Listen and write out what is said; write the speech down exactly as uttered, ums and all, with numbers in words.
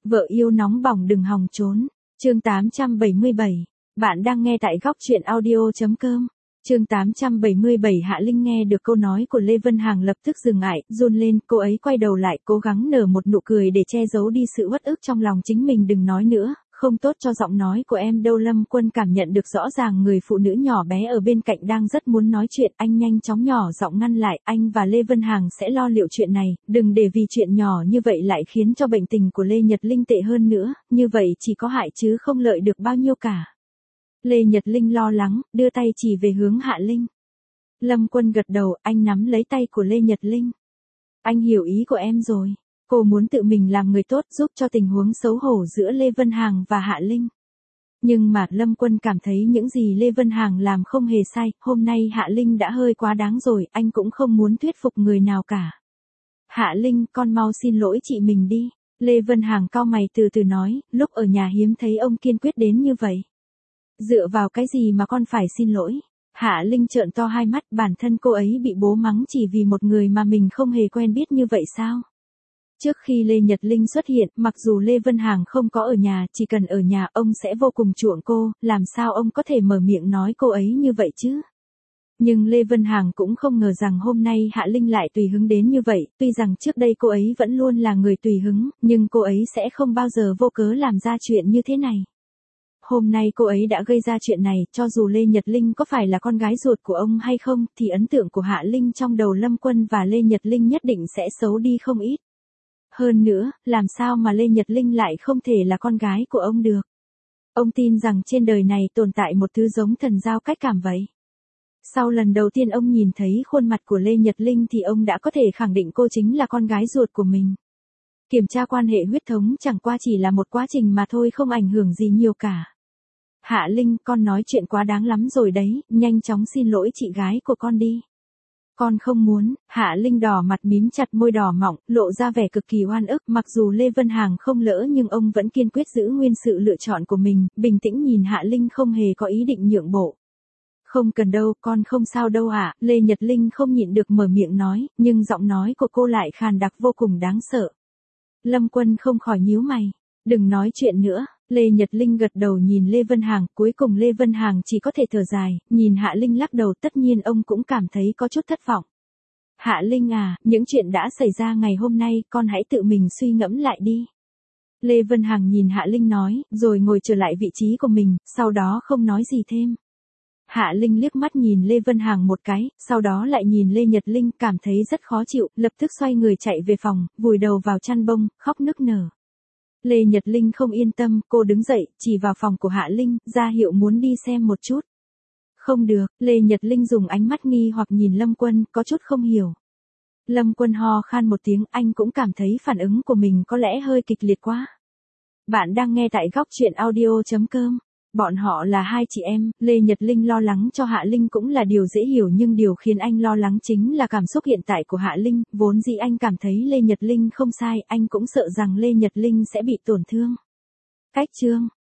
Vợ yêu nóng bỏng đừng hòng trốn. Chương tám trăm bảy mươi bảy. Bạn đang nghe tại góc truyện audio.com. Chương tám trăm bảy mươi bảy. Hạ Linh nghe được câu nói của Lê Vân Hằng lập tức dừng lại, run lên, cô ấy quay đầu lại, cố gắng nở một nụ cười để che giấu đi sự uất ức trong lòng chính mình. Đừng nói nữa, không tốt cho giọng nói của em đâu. Lâm Quân cảm nhận được rõ ràng người phụ nữ nhỏ bé ở bên cạnh đang rất muốn nói chuyện, anh nhanh chóng nhỏ giọng ngăn lại, anh và Lê Vân Hằng sẽ lo liệu chuyện này, đừng để vì chuyện nhỏ như vậy lại khiến cho bệnh tình của Lê Nhật Linh tệ hơn nữa, như vậy chỉ có hại chứ không lợi được bao nhiêu cả. Lê Nhật Linh lo lắng, đưa tay chỉ về hướng Hạ Linh. Lâm Quân gật đầu, anh nắm lấy tay của Lê Nhật Linh. Anh hiểu ý của em rồi. Cô muốn tự mình làm người tốt giúp cho tình huống xấu hổ giữa Lê Vân Hằng và Hạ Linh. Nhưng mà Lâm Quân cảm thấy những gì Lê Vân Hằng làm không hề sai, hôm nay Hạ Linh đã hơi quá đáng rồi, anh cũng không muốn thuyết phục người nào cả. Hạ Linh, con mau xin lỗi chị mình đi. Lê Vân Hằng cau mày từ từ nói, lúc ở nhà hiếm thấy ông kiên quyết đến như vậy. Dựa vào cái gì mà con phải xin lỗi? Hạ Linh trợn to hai mắt, bản thân cô ấy bị bố mắng chỉ vì một người mà mình không hề quen biết như vậy sao? Trước khi Lê Nhật Linh xuất hiện, mặc dù Lê Vân Hằng không có ở nhà, chỉ cần ở nhà ông sẽ vô cùng chuộng cô, làm sao ông có thể mở miệng nói cô ấy như vậy chứ? Nhưng Lê Vân Hằng cũng không ngờ rằng hôm nay Hạ Linh lại tùy hứng đến như vậy, tuy rằng trước đây cô ấy vẫn luôn là người tùy hứng, nhưng cô ấy sẽ không bao giờ vô cớ làm ra chuyện như thế này. Hôm nay cô ấy đã gây ra chuyện này, cho dù Lê Nhật Linh có phải là con gái ruột của ông hay không, thì ấn tượng của Hạ Linh trong đầu Lâm Quân và Lê Nhật Linh nhất định sẽ xấu đi không ít. Hơn nữa, làm sao mà Lê Nhật Linh lại không thể là con gái của ông được? Ông tin rằng trên đời này tồn tại một thứ giống thần giao cách cảm vậy. Sau lần đầu tiên ông nhìn thấy khuôn mặt của Lê Nhật Linh thì ông đã có thể khẳng định cô chính là con gái ruột của mình. Kiểm tra quan hệ huyết thống chẳng qua chỉ là một quá trình mà thôi, không ảnh hưởng gì nhiều cả. Hạ Linh, con nói chuyện quá đáng lắm rồi đấy, nhanh chóng xin lỗi chị gái của con đi. Con không muốn. Hạ Linh đỏ mặt mím chặt môi đỏ mọng, lộ ra vẻ cực kỳ oan ức, mặc dù Lê Vân Hằng không lỡ nhưng ông vẫn kiên quyết giữ nguyên sự lựa chọn của mình, bình tĩnh nhìn Hạ Linh không hề có ý định nhượng bộ. Không cần đâu, con không sao đâu ạ, à. Lê Nhật Linh không nhịn được mở miệng nói, nhưng giọng nói của cô lại khàn đặc vô cùng đáng sợ. Lâm Quân không khỏi nhíu mày. Đừng nói chuyện nữa. Lê Nhật Linh gật đầu nhìn Lê Vân Hằng, cuối cùng Lê Vân Hằng chỉ có thể thở dài, nhìn Hạ Linh lắc đầu, tất nhiên ông cũng cảm thấy có chút thất vọng. Hạ Linh à, những chuyện đã xảy ra ngày hôm nay, con hãy tự mình suy ngẫm lại đi. Lê Vân Hằng nhìn Hạ Linh nói, rồi ngồi trở lại vị trí của mình, sau đó không nói gì thêm. Hạ Linh liếc mắt nhìn Lê Vân Hằng một cái, sau đó lại nhìn Lê Nhật Linh, cảm thấy rất khó chịu, lập tức xoay người chạy về phòng, vùi đầu vào chăn bông, khóc nức nở. Lê Nhật Linh không yên tâm, cô đứng dậy, chỉ vào phòng của Hạ Linh, ra hiệu muốn đi xem một chút. Không được, Lê Nhật Linh dùng ánh mắt nghi hoặc nhìn Lâm Quân, có chút không hiểu. Lâm Quân ho khan một tiếng, anh cũng cảm thấy phản ứng của mình có lẽ hơi kịch liệt quá. Bạn đang nghe tại góc truyện audio.com. Bọn họ là hai chị em, Lê Nhật Linh lo lắng cho Hạ Linh cũng là điều dễ hiểu, nhưng điều khiến anh lo lắng chính là cảm xúc hiện tại của Hạ Linh, vốn dĩ anh cảm thấy Lê Nhật Linh không sai, anh cũng sợ rằng Lê Nhật Linh sẽ bị tổn thương. Cách chương